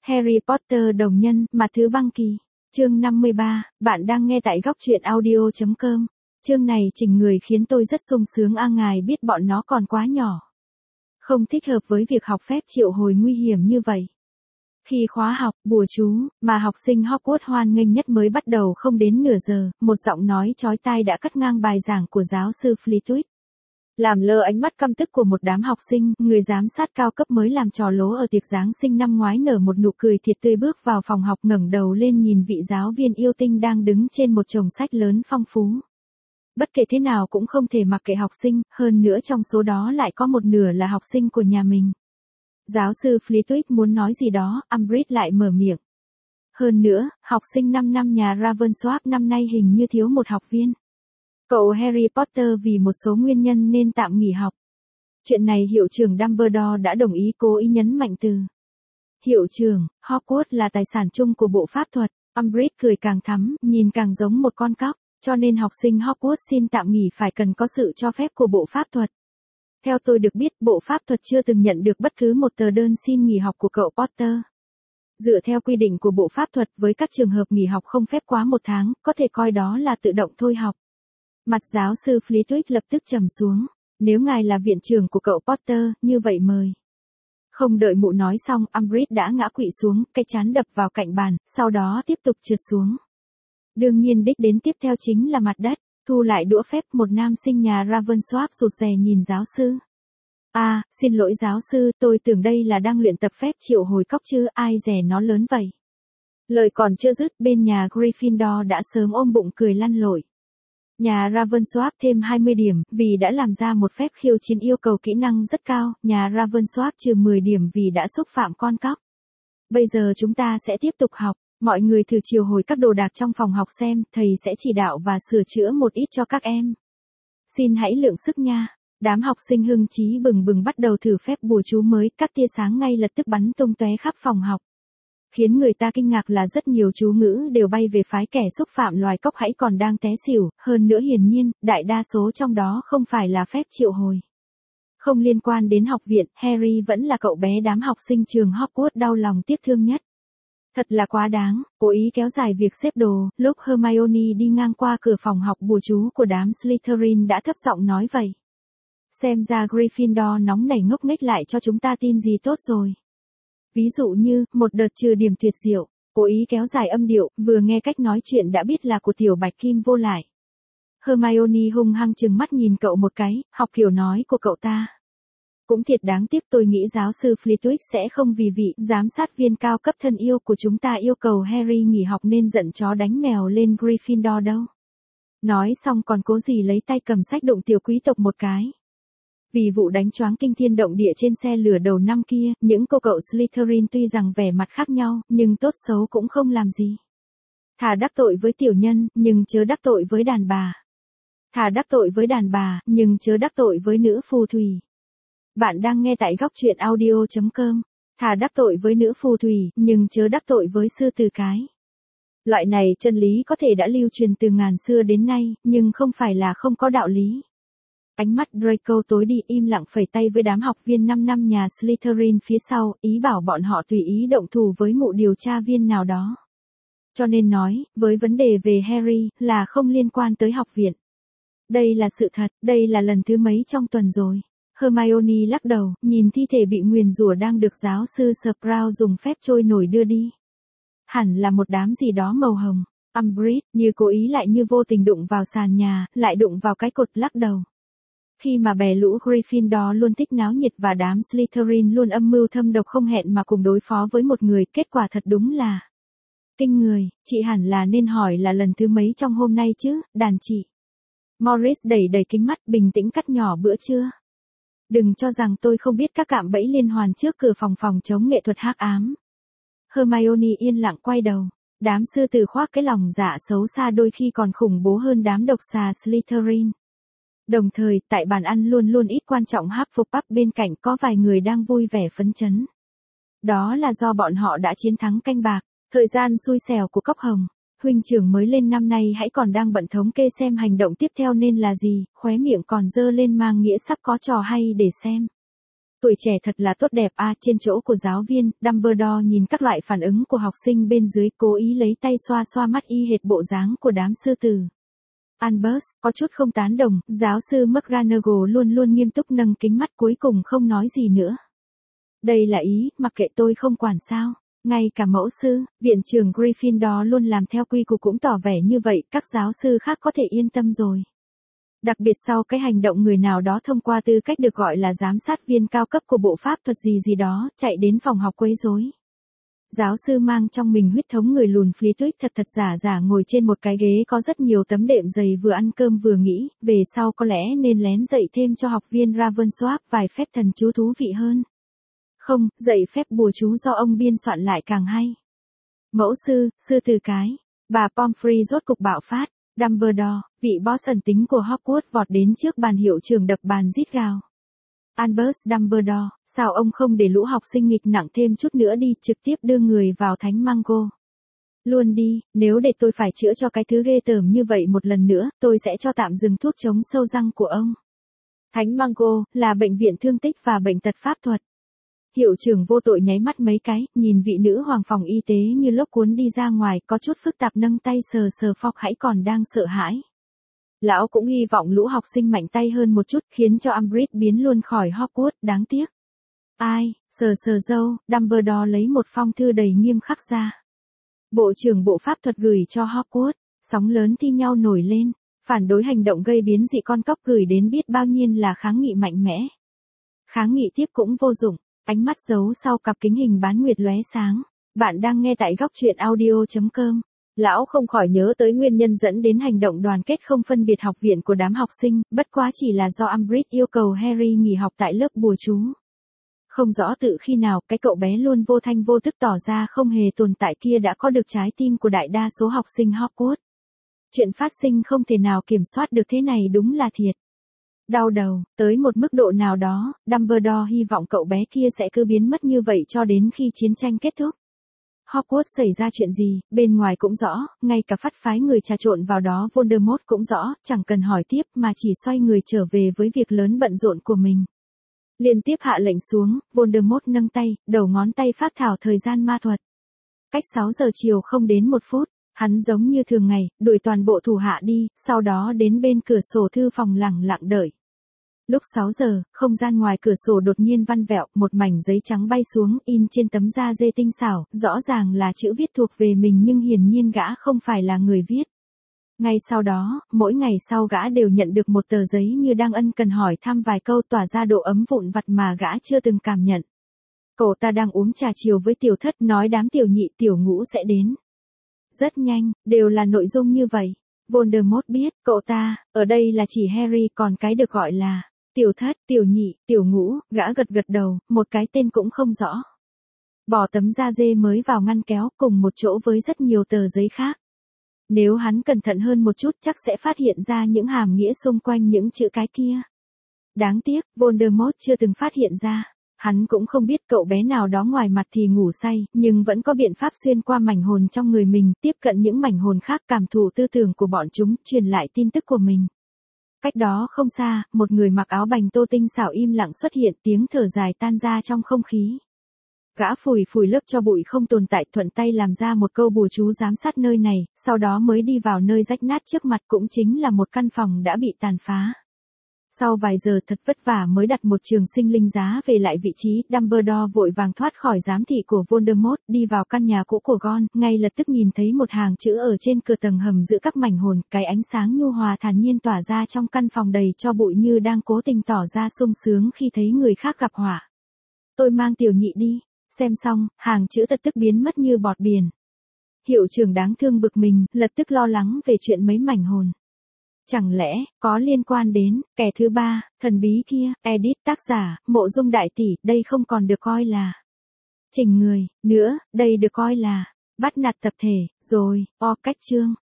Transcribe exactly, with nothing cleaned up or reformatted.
Harry Potter đồng nhân, mặt thứ băng kỳ. Chương năm mươi ba, bạn đang nghe tại góc truyện audio chấm com. Chương này chỉnh người khiến tôi rất sung sướng a ngài biết bọn nó còn quá nhỏ. Không thích hợp với việc học phép triệu hồi nguy hiểm như vậy. Khi khóa học, bùa chú, mà học sinh Hogwarts hoan nghênh nhất mới bắt đầu không đến nửa giờ, một giọng nói chói tai đã cắt ngang bài giảng của giáo sư Flitwick. Làm lơ ánh mắt căm tức của một đám học sinh, người giám sát cao cấp mới làm trò lố ở tiệc Giáng sinh năm ngoái nở một nụ cười thiệt tươi bước vào phòng học ngẩng đầu lên nhìn vị giáo viên yêu tinh đang đứng trên một chồng sách lớn phong phú. Bất kể thế nào cũng không thể mặc kệ học sinh, hơn nữa trong số đó lại có một nửa là học sinh của nhà mình. Giáo sư Flitwick muốn nói gì đó, Umbridge lại mở miệng. Hơn nữa, học sinh năm năm nhà Ravensworth năm nay hình như thiếu một học viên. Cậu Harry Potter vì một số nguyên nhân nên tạm nghỉ học. Chuyện này hiệu trưởng Dumbledore đã đồng ý cố ý nhấn mạnh từ. Hiệu trưởng, Hogwarts là tài sản chung của bộ pháp thuật. Umbridge cười càng thắm, nhìn càng giống một con cóc, cho nên học sinh Hogwarts xin tạm nghỉ phải cần có sự cho phép của bộ pháp thuật. Theo tôi được biết, bộ pháp thuật chưa từng nhận được bất cứ một tờ đơn xin nghỉ học của cậu Potter. Dựa theo quy định của bộ pháp thuật với các trường hợp nghỉ học không phép quá một tháng, có thể coi đó là tự động thôi học. Mặt giáo sư Flitwick lập tức trầm xuống. Nếu ngài là viện trưởng của cậu Potter, như vậy mời. Không đợi mụ nói xong, Umbridge đã ngã quỵ xuống, cái trán đập vào cạnh bàn, sau đó tiếp tục trượt xuống. Đương nhiên đích đến tiếp theo chính là mặt đất. Thu lại đũa phép, một nam sinh nhà Ravensworth rụt rè nhìn giáo sư. À, xin lỗi giáo sư, tôi tưởng đây là đang luyện tập phép triệu hồi cóc chứ, ai dè nó lớn vậy. Lời còn chưa dứt, bên nhà Gryffindor đã sớm ôm bụng cười lăn lội. Nhà Ravensworth thêm hai mươi điểm, vì đã làm ra một phép khiêu chiến yêu cầu kỹ năng rất cao, nhà Ravensworth trừ mười điểm vì đã xúc phạm con cóc. Bây giờ chúng ta sẽ tiếp tục học, mọi người thử triệu hồi các đồ đạc trong phòng học xem, thầy sẽ chỉ đạo và sửa chữa một ít cho các em. Xin hãy lượng sức nha. Đám học sinh hưng chí bừng bừng bắt đầu thử phép bùa chú mới, các tia sáng ngay lập tức bắn tung tóe khắp phòng học. Khiến người ta kinh ngạc là rất nhiều chú ngữ đều bay về phái kẻ xúc phạm loài cóc hãy còn đang té xỉu, hơn nữa hiển nhiên, đại đa số trong đó không phải là phép triệu hồi. Không liên quan đến học viện, Harry vẫn là cậu bé đám học sinh trường Hogwarts đau lòng tiếc thương nhất. Thật là quá đáng, cố ý kéo dài việc xếp đồ, lúc Hermione đi ngang qua cửa phòng học bùa chú của đám Slytherin đã thấp giọng nói vậy. Xem ra Gryffindor nóng nảy ngốc nghếch lại cho chúng ta tin gì tốt rồi. Ví dụ như, một đợt trừ điểm tuyệt diệu, cố ý kéo dài âm điệu, vừa nghe cách nói chuyện đã biết là của tiểu bạch kim vô lại. Hermione hung hăng trừng mắt nhìn cậu một cái, học kiểu nói của cậu ta. Cũng thiệt đáng tiếc, tôi nghĩ giáo sư Flitwick sẽ không vì vị giám sát viên cao cấp thân yêu của chúng ta yêu cầu Harry nghỉ học nên giận chó đánh mèo lên Gryffindor đâu. Nói xong còn cố gì lấy tay cầm sách đụng tiểu quý tộc một cái. Vì vụ đánh choáng kinh thiên động địa trên xe lửa đầu năm kia, những cô cậu Slytherin tuy rằng vẻ mặt khác nhau, nhưng tốt xấu cũng không làm gì. Thà đắc tội với tiểu nhân, nhưng chớ đắc tội với đàn bà. Thà đắc tội với đàn bà, nhưng chớ đắc tội với nữ phù thủy. Bạn đang nghe tại góc truyện audio chấm com. Thà đắc tội với nữ phù thủy, nhưng chớ đắc tội với sư tử cái. Loại này chân lý có thể đã lưu truyền từ ngàn xưa đến nay, nhưng không phải là không có đạo lý. Ánh mắt Draco tối đi im lặng phẩy tay với đám học viên năm năm nhà Slytherin phía sau, ý bảo bọn họ tùy ý động thủ với mụ điều tra viên nào đó. Cho nên nói, với vấn đề về Harry, là không liên quan tới học viện. Đây là sự thật, đây là lần thứ mấy trong tuần rồi. Hermione lắc đầu, nhìn thi thể bị nguyền rủa đang được giáo sư Sprout dùng phép trôi nổi đưa đi. Hẳn là một đám gì đó màu hồng. Umbridge, như cố ý lại như vô tình đụng vào sàn nhà, lại đụng vào cái cột lắc đầu. Khi mà bè lũ Gryffindor luôn thích náo nhiệt và đám Slytherin luôn âm mưu thâm độc không hẹn mà cùng đối phó với một người, kết quả thật đúng là kinh người, chị hẳn là nên hỏi là lần thứ mấy trong hôm nay chứ, đàn chị. Morris đẩy đẩy kính mắt bình tĩnh cắt nhỏ bữa trưa. Đừng cho rằng tôi không biết các cạm bẫy liên hoàn trước cửa phòng phòng chống nghệ thuật hắc ám. Hermione yên lặng quay đầu. Đám sư tử khoác cái lòng dạ xấu xa đôi khi còn khủng bố hơn đám độc xà Slytherin. Đồng thời, tại bàn ăn luôn luôn ít quan trọng Hufflepuff bên cạnh có vài người đang vui vẻ phấn chấn. Đó là do bọn họ đã chiến thắng canh bạc, thời gian xui xẻo của cốc hồng. Huynh trưởng mới lên năm nay hãy còn đang bận thống kê xem hành động tiếp theo nên là gì, khóe miệng còn dơ lên mang nghĩa sắp có trò hay để xem. Tuổi trẻ thật là tốt đẹp a. Trên chỗ của giáo viên, Dumbledore nhìn các loại phản ứng của học sinh bên dưới, cố ý lấy tay xoa xoa mắt y hệt bộ dáng của đám sư tử. Albus, có chút không tán đồng, giáo sư McGonagall luôn luôn nghiêm túc nâng kính mắt cuối cùng không nói gì nữa. Đây là ý, mặc kệ tôi không quản sao. Ngay cả mẫu sư, viện trưởng Gryffindor luôn làm theo quy củ cũng tỏ vẻ như vậy, các giáo sư khác có thể yên tâm rồi. Đặc biệt sau cái hành động người nào đó thông qua tư cách được gọi là giám sát viên cao cấp của bộ pháp thuật gì gì đó, chạy đến phòng học quấy rối. Giáo sư mang trong mình huyết thống người lùn phí tuyết thật thật giả giả ngồi trên một cái ghế có rất nhiều tấm đệm dày vừa ăn cơm vừa nghĩ, về sau có lẽ nên lén dạy thêm cho học viên Ravensworth vài phép thần chú thú vị hơn. Không, dạy phép bùa chú do ông biên soạn lại càng hay. Mẫu sư, sư từ cái, bà Pomfrey rốt cục bạo phát, Dumbledore, vị boss ẩn tính của Hogwarts vọt đến trước bàn hiệu trưởng đập bàn rít gào. Albus Dumbledore, sao ông không để lũ học sinh nghịch nặng thêm chút nữa đi, trực tiếp đưa người vào thánh Mango. Luôn đi, nếu để tôi phải chữa cho cái thứ ghê tởm như vậy một lần nữa, tôi sẽ cho tạm dừng thuốc chống sâu răng của ông. Thánh Mango, là bệnh viện thương tích và bệnh tật pháp thuật. Hiệu trưởng vô tội nháy mắt mấy cái, nhìn vị nữ hoàng phòng y tế như lốc cuốn đi ra ngoài, có chút phức tạp nâng tay sờ sờ phọc hãy còn đang sợ hãi. Lão cũng hy vọng lũ học sinh mạnh tay hơn một chút, khiến cho Umbridge biến luôn khỏi Hogwarts, đáng tiếc. Ai, sờ sờ dâu, Dumbledore lấy một phong thư đầy nghiêm khắc ra. Bộ trưởng bộ pháp thuật gửi cho Hogwarts, sóng lớn thi nhau nổi lên, phản đối hành động gây biến dị con cóc gửi đến biết bao nhiêu là kháng nghị mạnh mẽ. Kháng nghị tiếp cũng vô dụng. Ánh mắt giấu sau cặp kính hình bán nguyệt lóe sáng. Bạn đang nghe tại góc truyện audio chấm com. Lão không khỏi nhớ tới nguyên nhân dẫn đến hành động đoàn kết không phân biệt học viện của đám học sinh, bất quá chỉ là do Umbridge yêu cầu Harry nghỉ học tại lớp bùa chú. Không rõ tự khi nào, cái cậu bé luôn vô thanh vô tức tỏ ra không hề tồn tại kia đã có được trái tim của đại đa số học sinh Hogwarts. Chuyện phát sinh không thể nào kiểm soát được thế này đúng là thiệt. Đau đầu, tới một mức độ nào đó, Dumbledore hy vọng cậu bé kia sẽ cứ biến mất như vậy cho đến khi chiến tranh kết thúc. Hogwarts xảy ra chuyện gì, bên ngoài cũng rõ, ngay cả phát phái người trà trộn vào đó Voldemort cũng rõ, chẳng cần hỏi tiếp mà chỉ xoay người trở về với việc lớn bận rộn của mình. Liên tiếp hạ lệnh xuống, Voldemort nâng tay, đầu ngón tay phác thảo thời gian ma thuật. Cách sáu giờ chiều không đến một phút. Hắn giống như thường ngày, đuổi toàn bộ thủ hạ đi, sau đó đến bên cửa sổ thư phòng lẳng lặng đợi. Lúc sáu giờ, không gian ngoài cửa sổ đột nhiên vặn vẹo, một mảnh giấy trắng bay xuống, in trên tấm da dê tinh xảo, rõ ràng là chữ viết thuộc về mình nhưng hiển nhiên gã không phải là người viết. Ngay sau đó, mỗi ngày sau gã đều nhận được một tờ giấy như đang ân cần hỏi thăm vài câu tỏa ra độ ấm vụn vặt mà gã chưa từng cảm nhận. Cậu ta đang uống trà chiều với tiểu thất nói đám tiểu nhị tiểu ngũ sẽ đến. Rất nhanh, đều là nội dung như vậy. Voldemort biết, cậu ta, ở đây là chỉ Harry còn cái được gọi là tiểu thất, tiểu nhị, tiểu ngũ, gã gật gật đầu, một cái tên cũng không rõ. Bỏ tấm da dê mới vào ngăn kéo cùng một chỗ với rất nhiều tờ giấy khác. Nếu hắn cẩn thận hơn một chút chắc sẽ phát hiện ra những hàm nghĩa xung quanh những chữ cái kia. Đáng tiếc, Voldemort chưa từng phát hiện ra. Hắn cũng không biết cậu bé nào đó ngoài mặt thì ngủ say, nhưng vẫn có biện pháp xuyên qua mảnh hồn trong người mình, tiếp cận những mảnh hồn khác cảm thụ tư tưởng của bọn chúng, truyền lại tin tức của mình. Cách đó không xa, một người mặc áo bành tô tinh xảo im lặng xuất hiện, tiếng thở dài tan ra trong không khí. Gã phủi phủi lớp cho bụi không tồn tại, thuận tay làm ra một câu bùa chú giám sát nơi này, sau đó mới đi vào nơi rách nát trước mặt, cũng chính là một căn phòng đã bị tàn phá. Sau vài giờ thật vất vả mới đặt một trường sinh linh giá về lại vị trí, Dumbledore vội vàng thoát khỏi giám thị của Voldemort, đi vào căn nhà cũ của Ron, ngay lập tức nhìn thấy một hàng chữ ở trên cửa tầng hầm giữa các mảnh hồn, cái ánh sáng nhu hòa thản nhiên tỏa ra trong căn phòng đầy cho bụi như đang cố tình tỏ ra sung sướng khi thấy người khác gặp họa. Tôi mang tiểu nhị đi, xem xong, hàng chữ thật tức biến mất như bọt biển. Hiệu trưởng đáng thương bực mình, lập tức lo lắng về chuyện mấy mảnh hồn. Chẳng lẽ, có liên quan đến, kẻ thứ ba, thần bí kia, edit tác giả, Mộ Dung đại tỷ, đây không còn được coi là chỉnh người, nữa, đây được coi là bắt nạt tập thể, rồi, o cách chương.